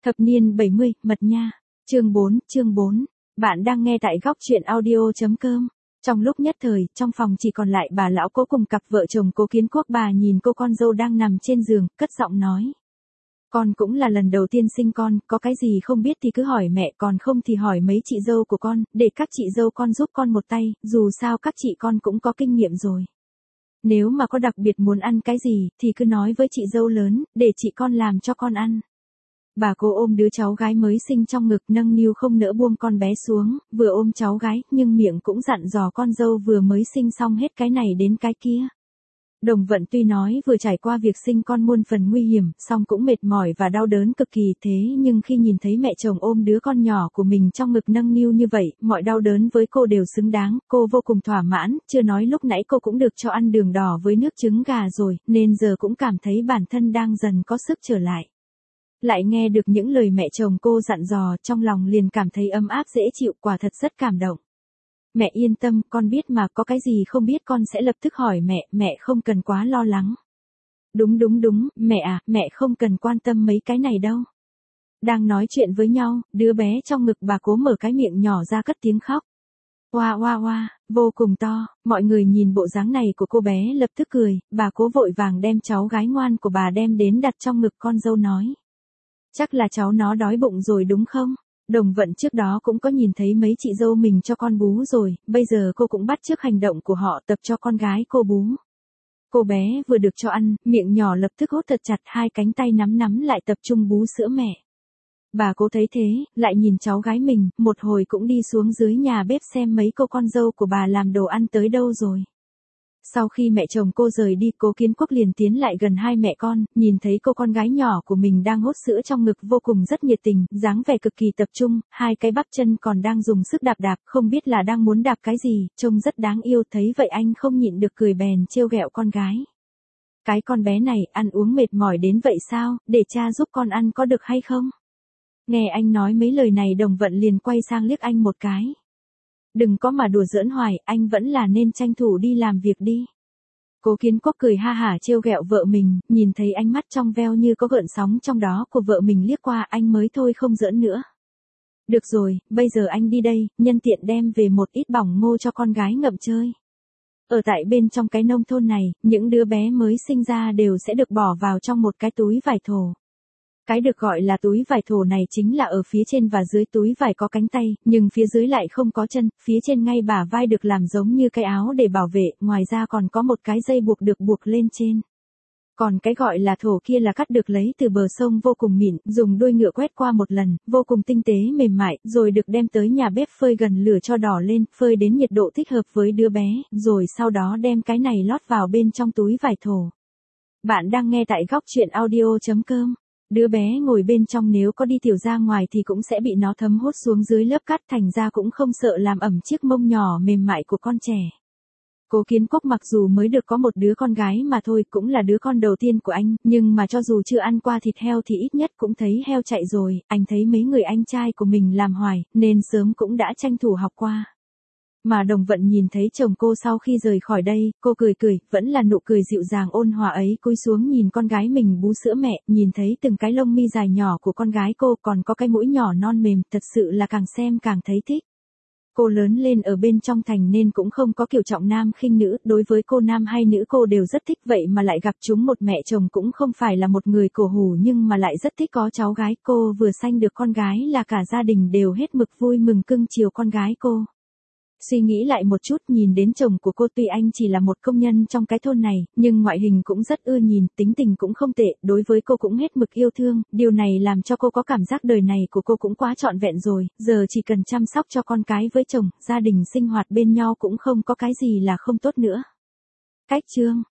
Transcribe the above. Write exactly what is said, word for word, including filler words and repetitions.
Thập niên bảy mươi, mật nha. Chương bốn, chương bốn. Bạn đang nghe tại góc truyện audio.com. Trong lúc nhất thời, trong phòng chỉ còn lại bà lão Cố cùng cặp vợ chồng Cố Kiến Quốc. Bà nhìn cô con dâu đang nằm trên giường, cất giọng nói. Con cũng là lần đầu tiên sinh con, có cái gì không biết thì cứ hỏi mẹ, còn không thì hỏi mấy chị dâu của con, để các chị dâu con giúp con một tay, dù sao các chị con cũng có kinh nghiệm rồi. Nếu mà có đặc biệt muốn ăn cái gì, thì cứ nói với chị dâu lớn, để chị con làm cho con ăn. Bà Cố ôm đứa cháu gái mới sinh trong ngực, nâng niu không nỡ buông con bé xuống, vừa ôm cháu gái, nhưng miệng cũng dặn dò con dâu vừa mới sinh xong hết cái này đến cái kia. Đồng Vận tuy nói vừa trải qua việc sinh con muôn phần nguy hiểm, song cũng mệt mỏi và đau đớn cực kỳ, thế nhưng khi nhìn thấy mẹ chồng ôm đứa con nhỏ của mình trong ngực nâng niu như vậy, mọi đau đớn với cô đều xứng đáng, cô vô cùng thỏa mãn, chưa nói lúc nãy cô cũng được cho ăn đường đỏ với nước trứng gà rồi, nên giờ cũng cảm thấy bản thân đang dần có sức trở lại. Lại nghe được những lời mẹ chồng cô dặn dò, trong lòng liền cảm thấy ấm áp dễ chịu, quả thật rất cảm động. Mẹ yên tâm, con biết mà, có cái gì không biết con sẽ lập tức hỏi mẹ, mẹ không cần quá lo lắng. Đúng đúng đúng, mẹ à, mẹ không cần quan tâm mấy cái này đâu. Đang nói chuyện với nhau, đứa bé trong ngực bà Cố mở cái miệng nhỏ ra cất tiếng khóc. Oa oa oa, vô cùng to, mọi người nhìn bộ dáng này của cô bé lập tức cười, bà Cố vội vàng đem cháu gái ngoan của bà đem đến đặt trong ngực con dâu nói. Chắc là cháu nó đói bụng rồi đúng không? Đồng Vận trước đó cũng có nhìn thấy mấy chị dâu mình cho con bú rồi, bây giờ cô cũng bắt chước hành động của họ tập cho con gái cô bú. Cô bé vừa được cho ăn, miệng nhỏ lập tức hốt thật chặt, hai cánh tay nắm nắm lại tập trung bú sữa mẹ. Bà Cố thấy thế, lại nhìn cháu gái mình, một hồi cũng đi xuống dưới nhà bếp xem mấy cô con dâu của bà làm đồ ăn tới đâu rồi. Sau khi mẹ chồng cô rời đi, Cố Kiến Quốc liền tiến lại gần hai mẹ con, nhìn thấy cô con gái nhỏ của mình đang hốt sữa trong ngực vô cùng rất nhiệt tình, dáng vẻ cực kỳ tập trung, hai cái bắp chân còn đang dùng sức đạp đạp, không biết là đang muốn đạp cái gì, trông rất đáng yêu, thấy vậy anh không nhịn được cười bèn trêu ghẹo con gái. Cái con bé này, ăn uống mệt mỏi đến vậy sao, để cha giúp con ăn có được hay không? Nghe anh nói mấy lời này, Đồng Vận liền quay sang liếc anh một cái. Đừng có mà đùa giỡn hoài, anh vẫn là nên tranh thủ đi làm việc đi. Cố Kiến Quốc cười ha hả trêu ghẹo vợ mình, nhìn thấy ánh mắt trong veo như có gợn sóng trong đó của vợ mình liếc qua, anh mới thôi không giỡn nữa. Được rồi, bây giờ anh đi đây, nhân tiện đem về một ít bỏng ngô cho con gái ngậm chơi. Ở tại bên trong cái nông thôn này, những đứa bé mới sinh ra đều sẽ được bỏ vào trong một cái túi vải thổ. Cái được gọi là túi vải thổ này chính là ở phía trên và dưới túi vải có cánh tay, nhưng phía dưới lại không có chân, phía trên ngay bả vai được làm giống như cái áo để bảo vệ, ngoài ra còn có một cái dây buộc được buộc lên trên. Còn cái gọi là thổ kia là cắt được lấy từ bờ sông vô cùng mịn, dùng đuôi ngựa quét qua một lần, vô cùng tinh tế mềm mại, rồi được đem tới nhà bếp phơi gần lửa cho đỏ lên, phơi đến nhiệt độ thích hợp với đứa bé, rồi sau đó đem cái này lót vào bên trong túi vải thổ. Bạn đang nghe tại góc truyện audio.com. Đứa bé ngồi bên trong nếu có đi tiểu ra ngoài thì cũng sẽ bị nó thấm hút xuống dưới lớp cát, thành ra cũng không sợ làm ẩm chiếc mông nhỏ mềm mại của con trẻ. Cố Kiến Quốc mặc dù mới được có một đứa con gái mà thôi, cũng là đứa con đầu tiên của anh, nhưng mà cho dù chưa ăn qua thịt heo thì ít nhất cũng thấy heo chạy rồi, anh thấy mấy người anh trai của mình làm hoài, nên sớm cũng đã tranh thủ học qua. Mà Đồng Vận nhìn thấy chồng cô sau khi rời khỏi đây, cô cười cười, vẫn là nụ cười dịu dàng ôn hòa ấy, cúi xuống nhìn con gái mình bú sữa mẹ, nhìn thấy từng cái lông mi dài nhỏ của con gái cô, còn có cái mũi nhỏ non mềm, thật sự là càng xem càng thấy thích. Cô lớn lên ở bên trong thành nên cũng không có kiểu trọng nam khinh nữ, đối với cô nam hay nữ cô đều rất thích, vậy mà lại gặp chúng một mẹ chồng cũng không phải là một người cổ hủ nhưng mà lại rất thích có cháu gái, cô vừa sanh được con gái là cả gia đình đều hết mực vui mừng cưng chiều con gái cô. Suy nghĩ lại một chút, nhìn đến chồng của cô, tuy anh chỉ là một công nhân trong cái thôn này, nhưng ngoại hình cũng rất ưa nhìn, tính tình cũng không tệ, đối với cô cũng hết mực yêu thương, điều này làm cho cô có cảm giác đời này của cô cũng quá trọn vẹn rồi, giờ chỉ cần chăm sóc cho con cái với chồng, gia đình sinh hoạt bên nhau cũng không có cái gì là không tốt nữa. Cách chương